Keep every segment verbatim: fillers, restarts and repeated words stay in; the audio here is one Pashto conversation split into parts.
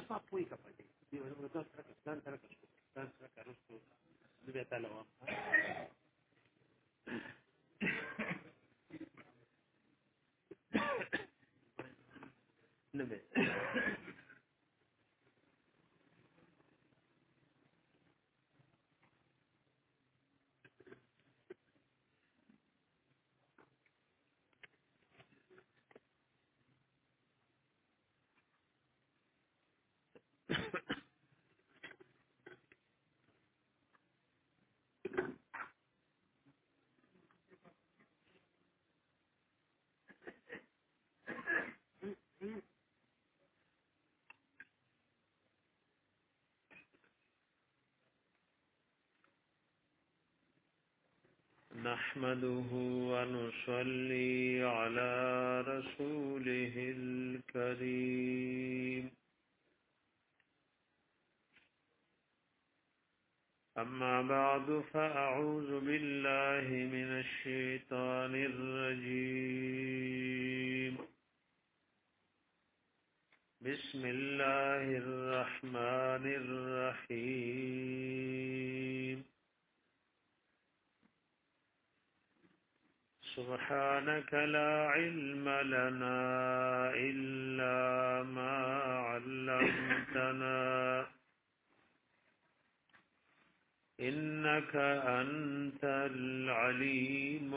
ما پوي کا پدې دی ورته سره کستان سره کستان سره کارستو دې تعالی وا نه به نحمده ونصلي على رسوله الكريم أما بعد فأعوذ بالله من الشيطان الرجيم بسم الله الرحمن الرحيم سبحانك لا علم لنا إلا ما علمتنا إنك أنت العليم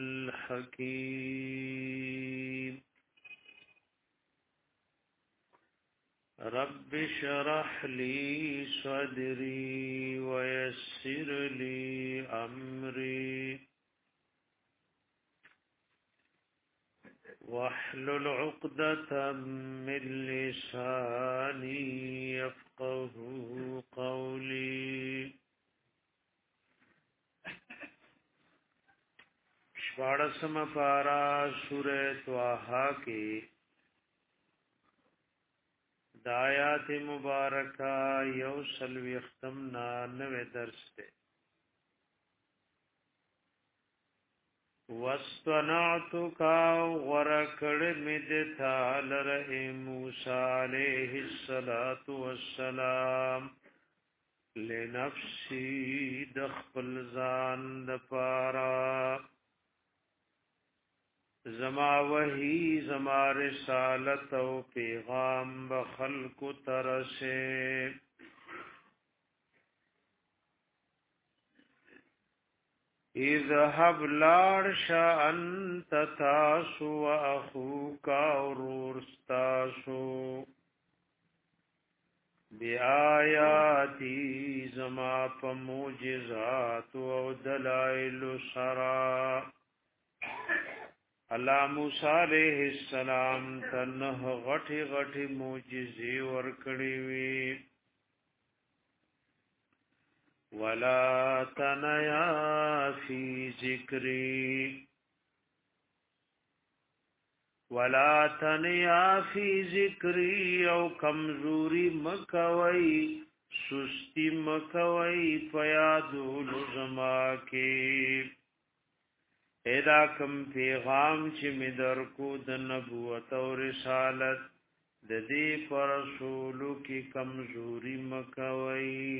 الحكيم رب اشرح لي صدري ويسر لي أمري واحلل عقدة من لساني يفقه قولي شوارسم پارا سورة طه کی دایات مبارکہ یوسل وختمنا نوے درس تے وَاسْتَنَعْتُكَ وَرَكَڑِ مِدْتَا لَرَهِ مُوسَى عَلَيْهِ الصَّلَاةُ وَالسَّلَامُ لِنَفْسِي دَخْفَلْ زَانْ دَپَارَا زما وحی زما رسالت و پیغام بخلق ترسے اذهب لارش انت تاسو و اخوکا ورورستاسو بی آیاتی زما پا موجزات و دلائل سرا اللہ موسیٰ علیہ السلام تنہ غٹی غٹی موجزی ورکڑی وی ولا تنیا فی ذکری ولا تنیا فی ذکری او کمزوری مکوئی سستی مکوئی پیادول زما کے ایدا کم پیغام چی می در کو د نبوت و رسالت د دې پر رسولو کی کمزوری مکوئی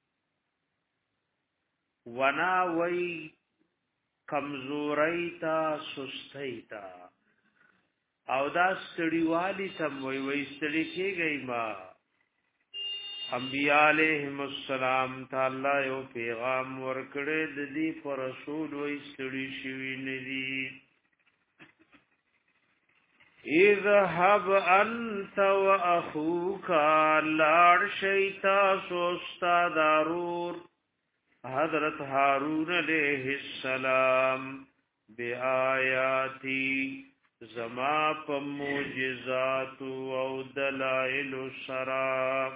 ونا وی کمزوری تا سستی تا او دا ستڑیوالی تم وی وی ستڑی کی گئی ما انبیاء علیہم السلام تا اللہ یو پیغام ورکڑے دی پر رسول وی ستڑی شوی ندی اذهب انت و اخوکا لار شیطا سوستا دارور حضرت هارون علیہ السلام بی آیاتی زما پا موجزات و دلائل سرا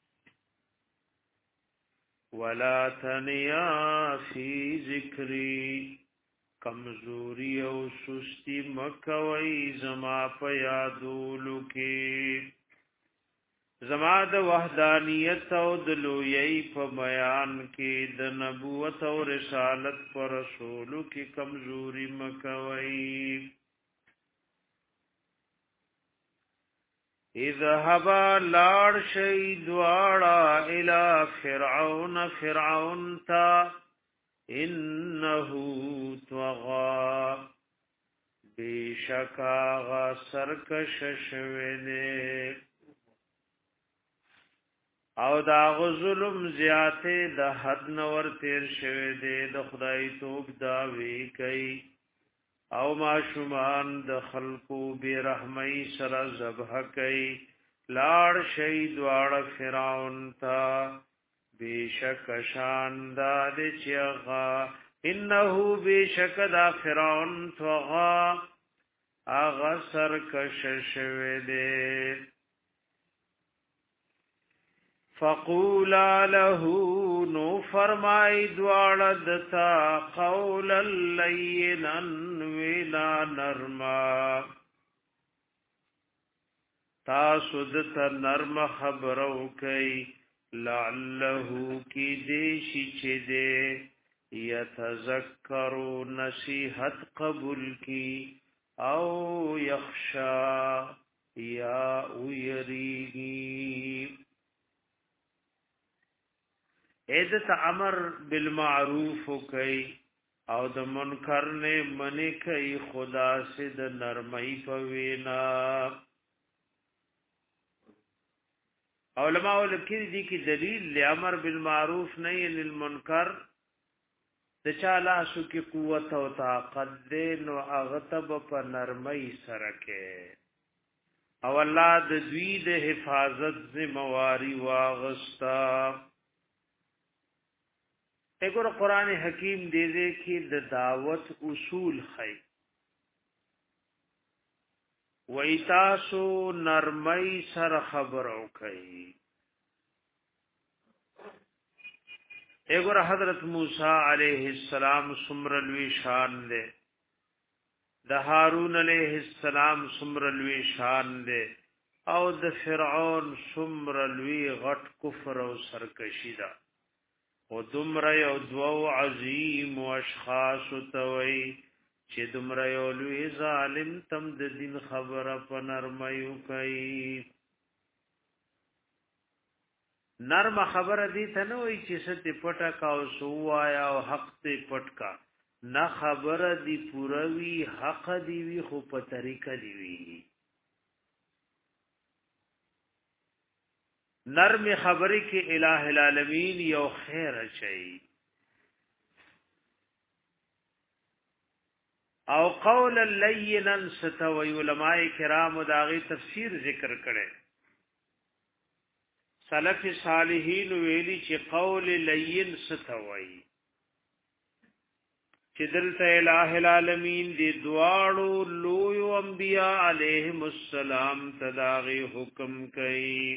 ولا تنیا فی ذکری کمزوری او سستی مکوئی زما پا یادولو کی زما د وحدانیت او د لویی په بیان کې د نبوت او رسالت پر رسولو کې کمزوري مکوي اذهبا لار شي دوارا الى فرعون فرعون تا انه طغى بشکا غا سرکش شوینه او دا ظلم زیاته د حد نور تیر شوه دے د خدای توب دا وی کوي او ما شومان د خلقو برحمی سره ذبح کوي لاړ شهید واړه فرعون تا بیشک شان دا د چغا انه بیشک دا فرعون توغا اغا سرکش شوه دے فقولا له نو فرمای دوالدتا قولا لینا ویلا نرما تاسو دتا نرم خبرو کئی لعله کی دیشی چه دے یتذکرو نصیحت قبول کی او یخشا یا ویریگی ایدت امر بالمعروف کئی او د منکر نے منی کئی خدا سے د نرمئی پوینا علماء لکیر دی کی دلیل لی امر بالمعروف نہیں للمنکر د چالاسو کی قوت او طاقت دے نو اغتب پا نرمئی سرکے او اللہ د دوی د حفاظت ذمواری واغستا اگر قرآن حکیم دے دے کی د دعوت اصول خی و ایتاسو نرمی سر خبرو کئی اگر حضرت موسیٰ علیہ السلام سمرلوی شان دے د هارون علیہ السلام سمرلوی شان دے او د فرعون سمرلوی غټ کفر او سرکشی دا و دمر یو دو عظیم و اشخاص توئی چه دمر یو لوی ظالم تم د دین خبر پا نرمیو کئی نرم خبر دی تنوئی چه ستی پٹکا و سوایا و حق تی پٹکا نا خبر دی پوروی حق دیوی خو پا طریقہ دیوی نرم خبری کی الہ العالمین یو خیر چئی او قول لینا ستوی علماء کرام داغی تفسیر ذکر کرے سلف صالحین ویلی چی قول لین ستوی چی دلتا الہ العالمین دی دوارو لویو انبیاء علیہم السلام تداغی حکم کئی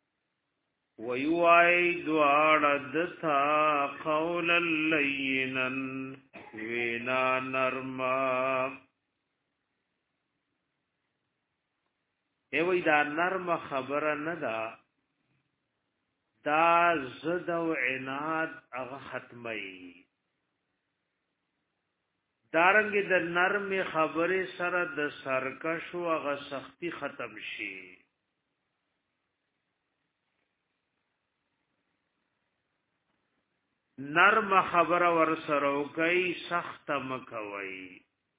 ویوائی دوار دتا قولا لینا وینا نرما ایوی دا نرم خبر ندا دا زد و عناد اغا ختمی دارنگی دا نرم خبر سر دا سرکش و اغا سختی ختم شی نرم خبر ور سرو کئی سخت مکوئی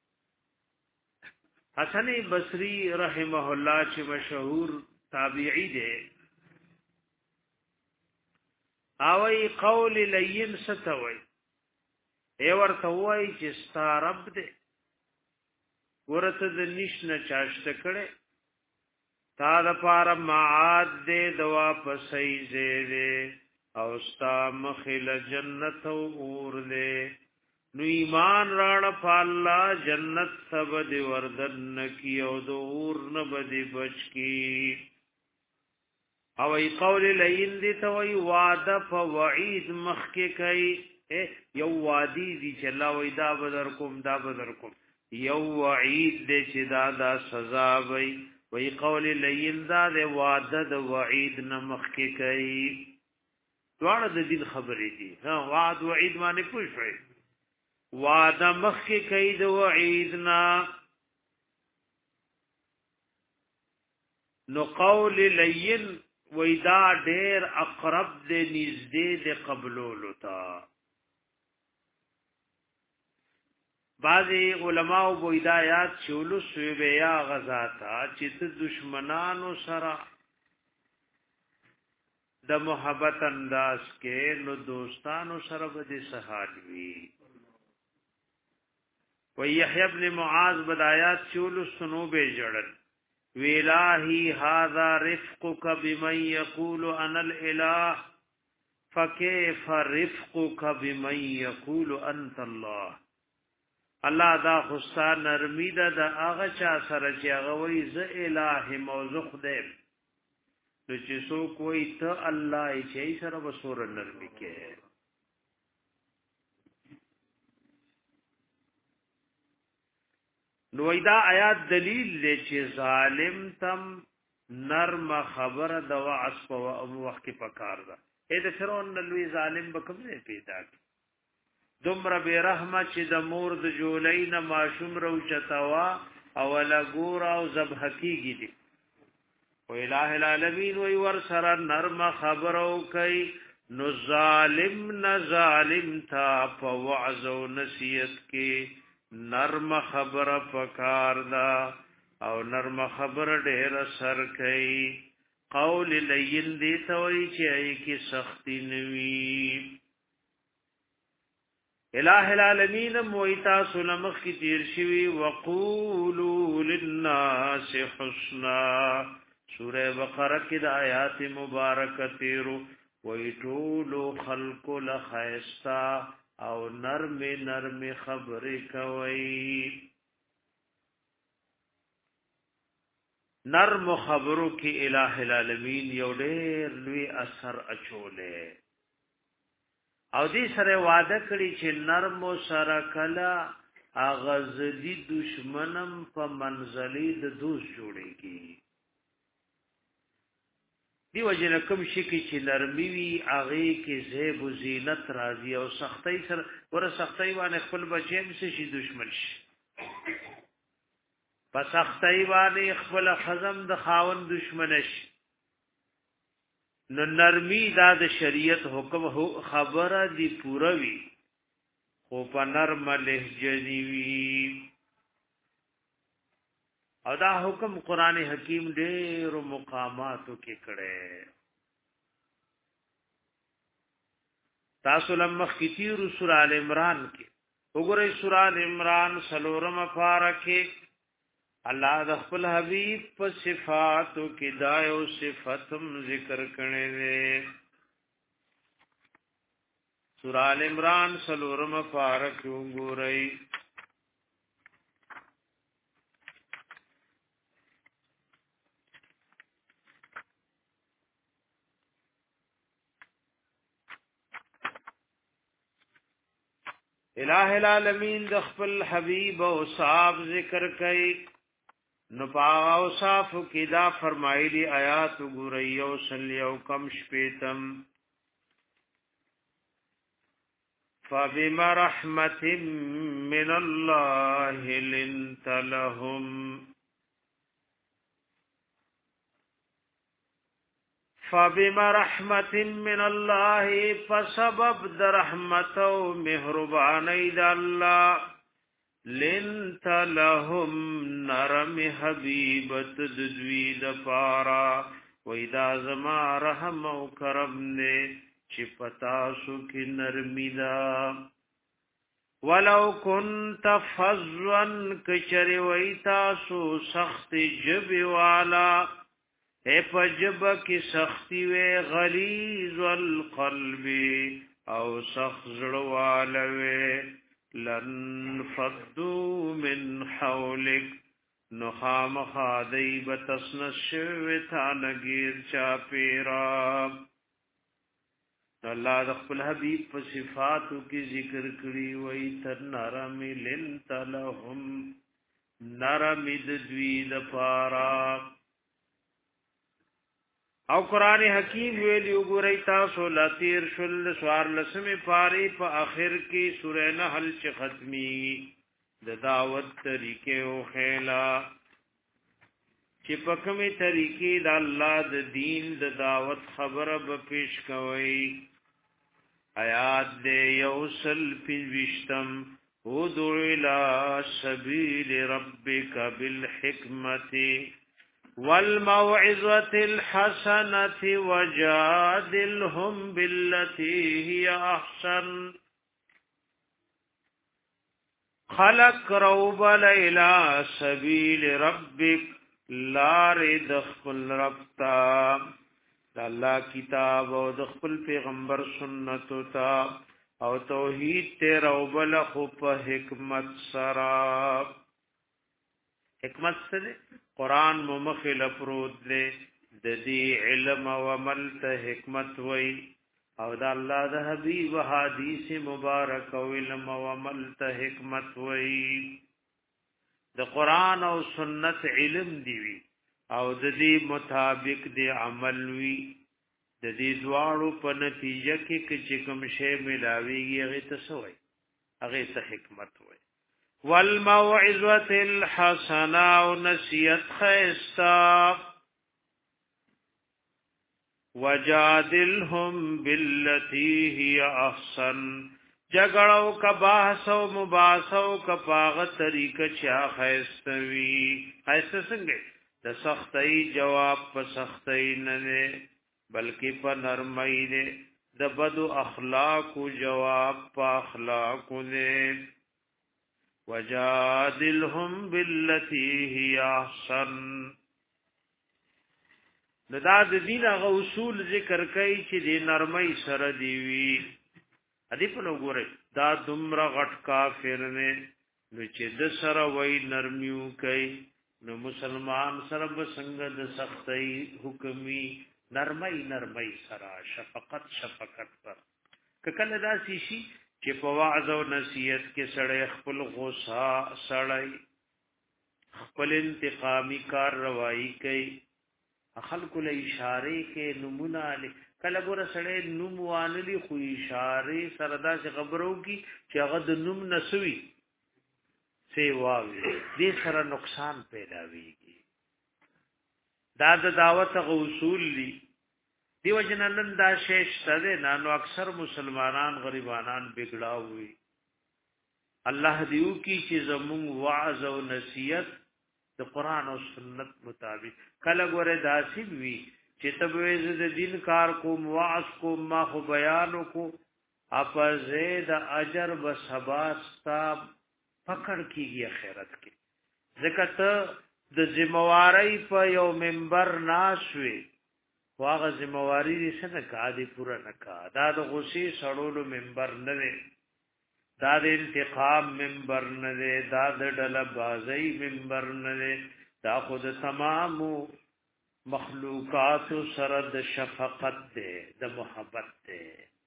حسن بصری رحمہ اللہ چه مشہور تابعی دے آوئی قول لین ستوئی اے ورطوئی چه ستا رب دے ورط دا نشن چاشت کڑے تا دا پارا معاد دے دوا پسی زیدے او ستا مخل جنت و اور دے نو ایمان راڑ پالا جنت سبد وردن نکی او دو اور نبد بچ کی او ای قول لین دی توی وعده پا وعید مخ کے کئی یو وعدی دی چلا وی دا بدر کم دا بدر کم یو وعید دی چی دا دا سزا بی وی قول لین دا دی وعده دا وعید نمخ کے کئی دوار د دین خبرې دي ها وعد وعید باندې پوښوي وعده مخکې کوي د وعید نه نو قول لین وېدا ډېر اقرب دې نږدې دې قبولولو تا بعضی علماء و ہدایات چولو سوی یا غزاتا چې د دشمنانو سره د محبت انداز کې نو دوستانو سره به سحال وی و یحیی ابن معاذ بدایات چولو سنو به جړل ویلاہی هذا رفقک بمن یقول انا الاله فکیف رفقک بمن یقول انت الله الله دا خصا نرمی ده د هغه چا سره چې هغه وایي ز الہ موضوع خدای نو چې څوک وایي ته الله یې سره وسور نرمی کې نو دا آیات دلیل دی چې ظالم تم نرم خبره د وعص په وخت کې پکار ده اې د فرعون لوی ظالم به کوم ځای پیدا کی دومره به رحمت چې د مور د جولین ماشوم رو چتاوا او لا ګور او ذبح کیږي دي او الٰه العالمین وی ور سره نرم خبرو کوي نو ظالم نه ظالم تا په وعظ او نصیحت کې نرم خبر پکار دا او نرم خبر ډېر اثر کوي قول لین دی توي چې ای کی سختی نوي الٰه العالمین مویتا سلمخ کی تیر شوی وقولوا للناس حسنا سورہ بقرہ کی آیات مبارکه تیرو ویټولو خلق لخیستا او نرم نرم خبرې کوي نرم خبرو کې الٰه العالمین یو ډېر لوی اثر اچولې او دې سره وعده کړی چې نرم سره کلا اغزدي دشمنم په منزلي د دوست جوړيږي دی وجنه کوم شي کې چې نرمي وي هغه کې زیب و زینت راځي او سختۍ سره ور سختۍ باندې خپل بچي هم شي دشمن شي په سختۍ باندې خپل خزم د خاون دشمن شي نو نرمي دا د شریعت حکم خبره دی پوره وي خو په نرم لهجه دی وي او دا حکم قران حکیم ډېر مقاماتو کې کړي تاسو لمخ کې تیر سورہ ال عمران کې وګورئ سورہ ال عمران سلورم پارکه الله د خپل حبیب په صفاتو کې دایو صفاتم ذکر کړي دي سورہ ال عمران سلورم پارکه وګورئ الٰه العالمین د خپل حبیب او صاحب ذکر کوي نو پاو اوصاف کې دا فرمایلی آیات ګورئ او سلیو کم شپیتم فبما رحمت من الله لنت لهم فبما رحمت من الله فسبب در رحمت او مهربانی د الله لنت لهم نرم حبیبت دوی د پارا و اذا زما رحم او کرم نه چې پتا سو کې نرمی دا ولو كنت فظا کچری ویتا سو سخت جب والا اے پجب کی سختی وے غلیظ القلب او سخت زړوالوي لن فدو من حولک نخام خادی بتسن شویتا نگیر چا پیرا اللہ د خپل حبیب په صفاتو کې ذکر کړی وای تر نرم لنت لهم نرم د دوی د پارا او قران حکیم ویلی وګورئ تاسو لاتیر شل سوار لسمه پاری په اخر کې سورہ نحل چې ختمي د دعوت طریقې او خیلا چې په کومه طریقې د الله د دین د دعوت خبره به پیش کوي. آیات دې یوصل فی وشتم ادع الى سبیل ربک بالحکمت والموعظة الحسنة وجادلهم بالتي هي أحسن. خلق روبل إلى سبيل ربك لار دخل ربتا الله کتاب او دخل پیغمبر سنت تا او توحید ته روبل خو په حکمت سرا. حکمت سره قرآن ممخل افرود لے د دې علم و عمل ته حکمت وای او د الله د حبیب حدیث مبارک او علم و عمل ته حکمت وای. د قرآن او سنت علم دی وی او د دې مطابق دی عمل وی. د دې دواړو په نتیجه کې چې کوم شی ملاویږي هغه ته سوای هغه ته حکمت وای. والموعظة الحسنة ونسيت خيستا وجادلهم بالتي هي احسن. جګړو کا بحث او مباحثو کا پاغه طریقه چا خیستوي. خیست څنګه د سختۍ جواب په سختۍ نه نه بلکې په نرمۍ نه. د بدو اخلاق جواب په اخلاق نه. وجادلهم بالتي هي احسن. دا د دین هغه اصول ذکر کوي چې د نرمۍ سره دی وی. ادي په وګوره دا دومره غټ کافر نه نو چې د سره وای نرمیو کوي نو مسلمان سره به څنګه د سختۍ حکمي نرمۍ نرمۍ سره شفقت شفقت پر کله دا شي چې په وعظ او نصیحت کې سړی خپل غوسه سړی خپل انتقامی کار روایی کوي. خلکو له اشاره کې نمونه علی کله ګوره سړی نوم وانلی خو اشاره سره دا چې خبرو کی چې هغه د نوم نسوي سی واوي دې سره نقصان پیدا ویږي. دا د دعوت اصول دي. دیو جنن دا شیش تده نانو اکثر مسلمانان غریبانان بگڑاوی. اللہ دیو کی چی زمون وعظ و نصیحت د قرآن و سنت مطابق کله گوره داسیب وی چی تبویز د دین کار کو وعظ کو ما خو بیانو کو اپا زید اجر بسباستا پکڑ کی گی خیرت کی. ذکر د ذمہواری په یو منبر ناشوی واغه ذمہواری دې څنګه کا دي پورا نکا. دا د غصې سړولو منبر نه دی. دا د انتقام منبر نه دی. دا د ډله بازی منبر نه دی. دا خود تمام مخلوقات سره د شفقت دی د محبت دی.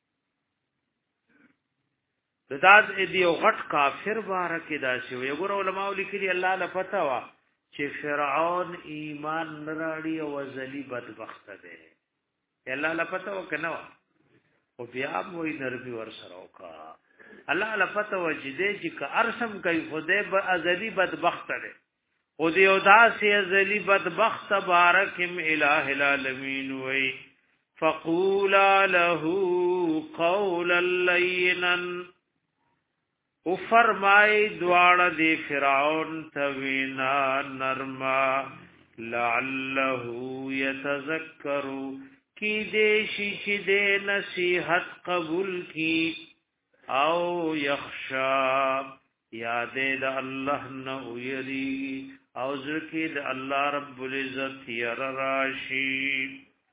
دا د یو غټ کافر بارکه دا شی وي. ګور علماء لیکلي الله له پتا وا چې فرعون ایمان نراړي او ذلی بدبخت دی. الله له پته وکنه او بیا موي نرمي ور سره وکا. الله له پته وجدي چې که ارسم کوي خدای به ازلی بدبخت دی. او دی او داسې ازلی بدبخت بارکم الہ العالمین وی. فقولا له قولا لینا او فرمای دوار دی فرعون توینا نرما لعله یتذکرو کی دیشی چی دے نصیحت قبول کی او یخشا یادے دا اللہ نو یری او ذکی دا اللہ رب العزت یر راشی.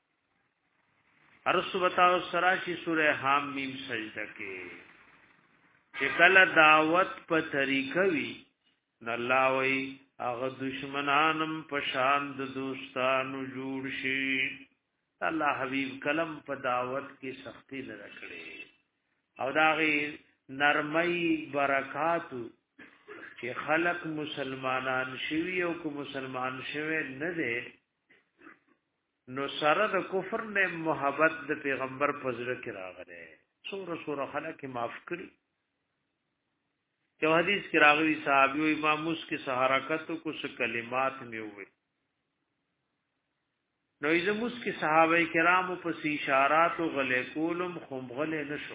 ارسو بتاو سراشی سورہ حام میم سجدہ کے چکل دعوت په طریقه وی نلاوی اغه دشمنانم پشان د دوستانو جوړ شي. الله حبیب کلم په دعوت کې سختی نه راکړي او داغي نرمۍ برکات چې خلق مسلمانان شوی او کو مسلمان شوی نه دي نو سره د کفر نه محبت د پیغمبر پزړه کې راغله. سوره سوره خلق معاف کړي. جو حدیث کی راغلی صحابی و امام اس کی سحرکتوں کو سے کلمات میں ہوئے نو ایزموس کې صحابه کرامو په اشارات او غلې کولم خو غلې نشو.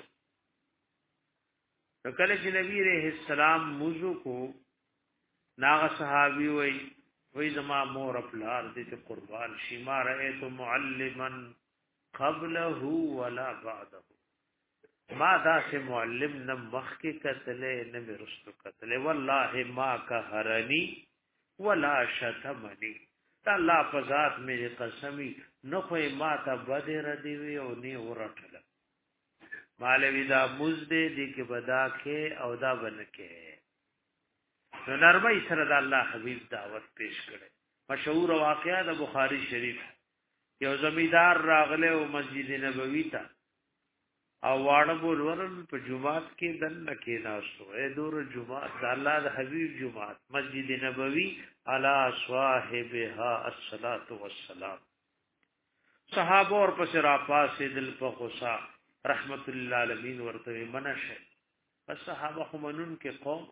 کله چې نبی رحم السلام موضوع کو ناغه صحابي وای وای زما مور خپلار دې ته قربان شي ما رأيت معلما قبله ولا بعده. ما دا سه معلم نه مخکې کتلې نه مرستو کتلې والله ما قهرني ولا شتمني. الله په ذات مې قسمی نو خو ما ته بده ردی وی او نه ورټل. مالوی دا مزده دی که بدا که او دا بنکه. نو نرمی سره دا الله حبیب دعوت پیش کرده. مشهور واقعه دا بخاری شریف یو زمیدار راغله او مسجد نبوی تا او واړه بول ورن په جمعات کې دن کې ناسو اے دور جمعات دا الله د حبیب جمعات مسجد نبوی علی صاحبها الصلاۃ والسلام. صحابه اور پس را پاسې دل په غصه رحمت الله العالمین ورته منشه. بس صحابه همنون کې قوم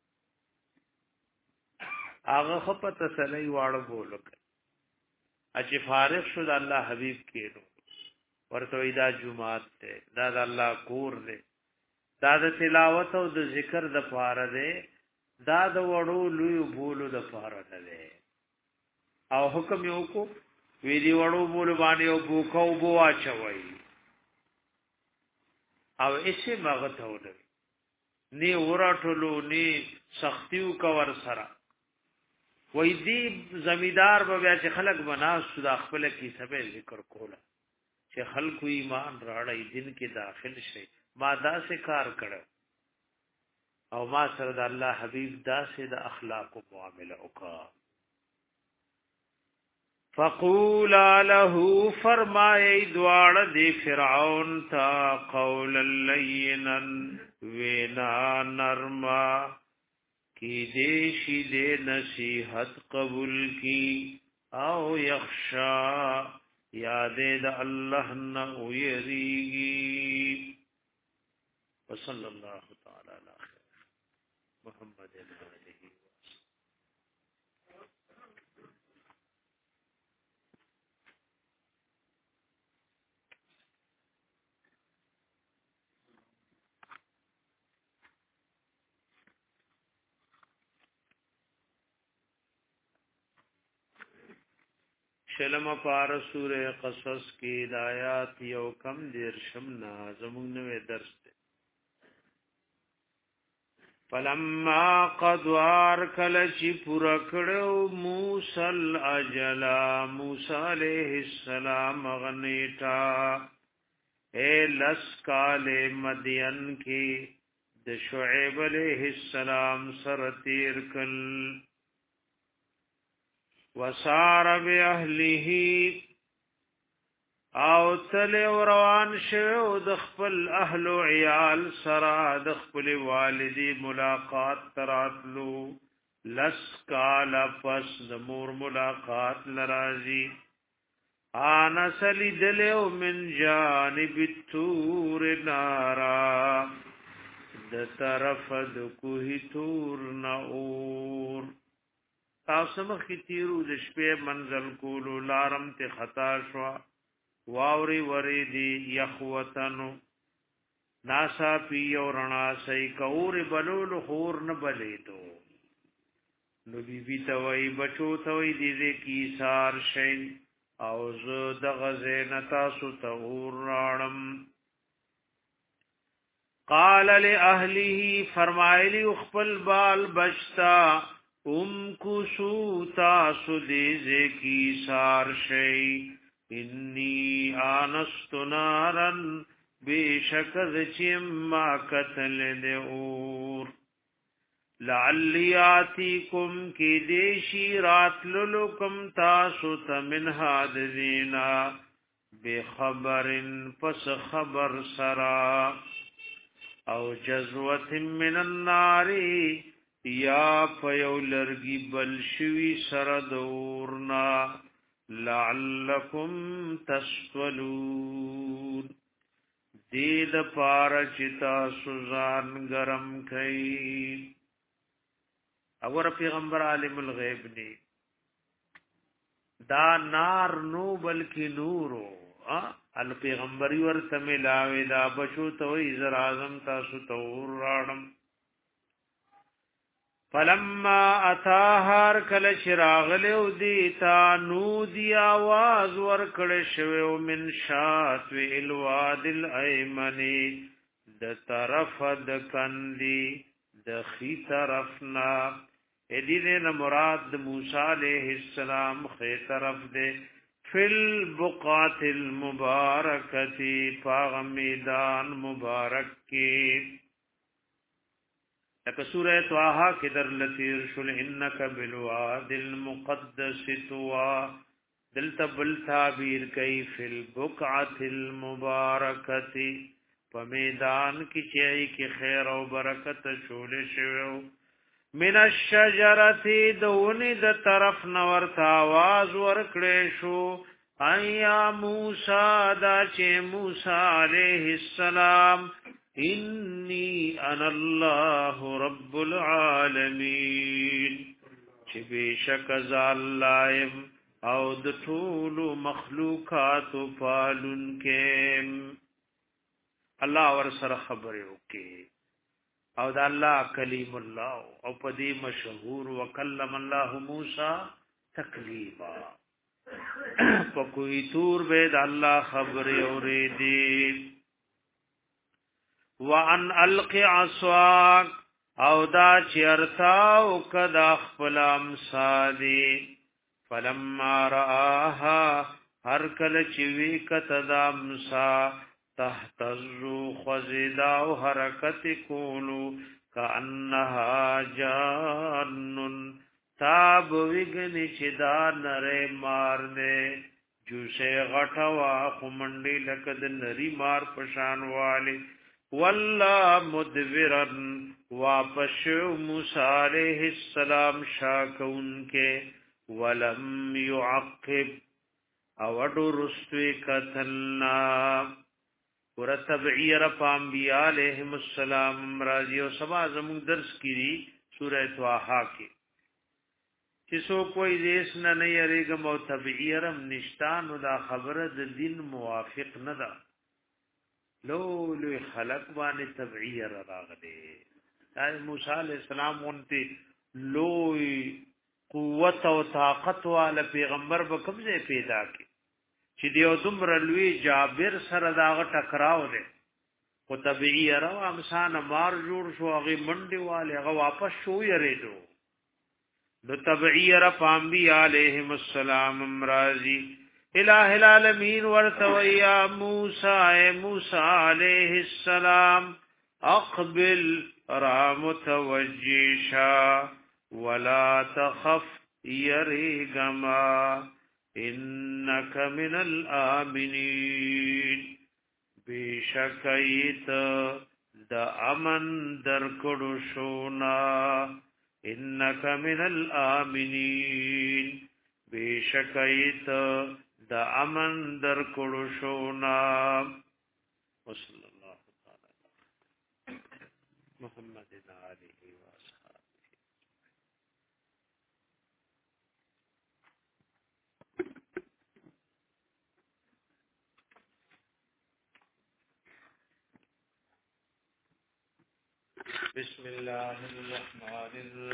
هغه خپه تسلی واړه بولک اچ فارغ شو د الله حبیب کېرو ورته دا جمعات ته دا د الله کور دی دا د تلاوت او د ذکر د پاره دی دا د وړو لوی بولو د پاره دی او حکم یو کو وی دی وړو بولو باندې او بوکاو بو اچوي او ایسه مغته وډوي نی وراټلو نی سختیو کور سره وای دی زمیدار به بیا چې خلق بناس د خپل کی سبه ذکر کوله چې خلق ایمان راړی دین کې داخل شي ما دا سه کار کړو او ما سره د الله حبیب دا سه د اخلاق او معاملې وکړه. فقولا له فرمای دوار دی فرعون تا قولا لینا وینا نرما کی دیشی دے نصیحت قبول کی او یخشا یادے دا اللہ نو یریگی. وصلی اللہ تعالی علی خیر محمد علیہ شلم پار سورہ قصص کی ہدایات یو کم دیر شمنا زمون نوے درس دے. فلما قدوار کلچی پورکڑو موسیٰ الاجلا موسیٰ علیہ السلام غنیٹا اے لس کال مدین کی د شعیب علیہ السلام سر تیر کل وسار باهله او تل روان شو د خپل اهل او عیال سره د خپل والدی ملاقات تراتلو لس کال پس د مور ملاقات لرازی انا سلی دلو من جانب التور نارا د طرف د کوه تور نور تاسو مخ کی تیرو د شپې منزل کولو لارم ته خطا شوا واوري وری دی یخوتنو ناسا پی اورنا سای کور بلول خور نه بلیدو نو بی بی توي بچو توي دې دې کی سار شي او زه د غزین تاسو ته ورانم. قال لاهله فرمایلی خپل بال بچتا ام کسو تاسو دیزے کی سار شئی انی آنست نارن بے شکد چیم ما قتل دے اور لعلی آتیکم کی دیشی رات للکم تاسو تمن حاد دینا بے خبرن پس خبر سرا او جزوت من الناری یا پیو لرگی بلشوی سردورنا لعلکم تسولون دید پارچتا سزان گرم کئی. اور پیغمبر عالم الغیب نے دا نار نو بلکی نورو ال پیغمبري ورته ملاوي دا بچو ته وي زر اعظم تاسو تور راړم فلما اتاهر کل شراغل او دیتا نو دی आवाज ور کړه شوی من شات وی الواد الایمنی د طرف د کندی د خي طرفنا ادي دې مراد د موسی عليه السلام خي طرف دې فل بقات المبارکتی فاغ میدان مبارک کی لکه سورہ طه کې در لتیر شل انک بالواد المقدس توا دلته بل تعبیر کوي فل بقعه المبارکتی په میدان کې چې کې خیر او برکت شول شوو من الشجرتی دونی د طرف نور تاواز ورکړې شو ایا موسی دا چې موسی علیہ السلام انی انا الله رب العالمین چې بشک ز الله او د ټول مخلوقات پالون کې الله ور سره خبرې وکي او دا الله کلیم الله او پدی مشهور وکلم الله موسی تکلیما په کوئی تور به دا الله خبر اورېدي وان الق عصاک او دا چرتا او کدا خپل امسادي فلما راها هر کله چې وی کتدا امسا تحتزو خزدا و حرکت کولو کانها جانن تاب وگنی چدا نرے مارنے جوسے غٹوا خمنڈی لکد نری مار پشان والی واللہ مدورن واپس موسی علیہ السلام شاکون کے ولم یعقب اوڈو رستوی قتلنا ور تبعیر انبیاء علیہم السلام راضی او سبا زمون درس کړي سورہ طه کې چې سو کوئی دیس نه نه یریګم او تبعیرم نشتان دا خبره د دین موافق نه ده لو لو خلق باندې تبعیر راغله دا موسی علیہ السلام اونته لوی قوت او طاقت والا پیغمبر به کوم ځای پیدا کړي چې دیو دومره لوی جابر سره داغه ټکراو دي او طبيعي را امسان مار جوړ شو هغه منډي والے هغه واپس شو یریدو نو طبيعي را پامبي عليهم السلام امراضي الہ العالمین ورتویا موسی موسی علیہ السلام اقبل را متوجشا ولا تخف یریگما انک من الآمنین بیشکیت دا امن درکڑو شونا انک من الآمنین بیشکیت دا امن درکڑو شونا وصلی اللہ تعالی محمد علیہ وآلہ بسم الله الرحمن الرحيم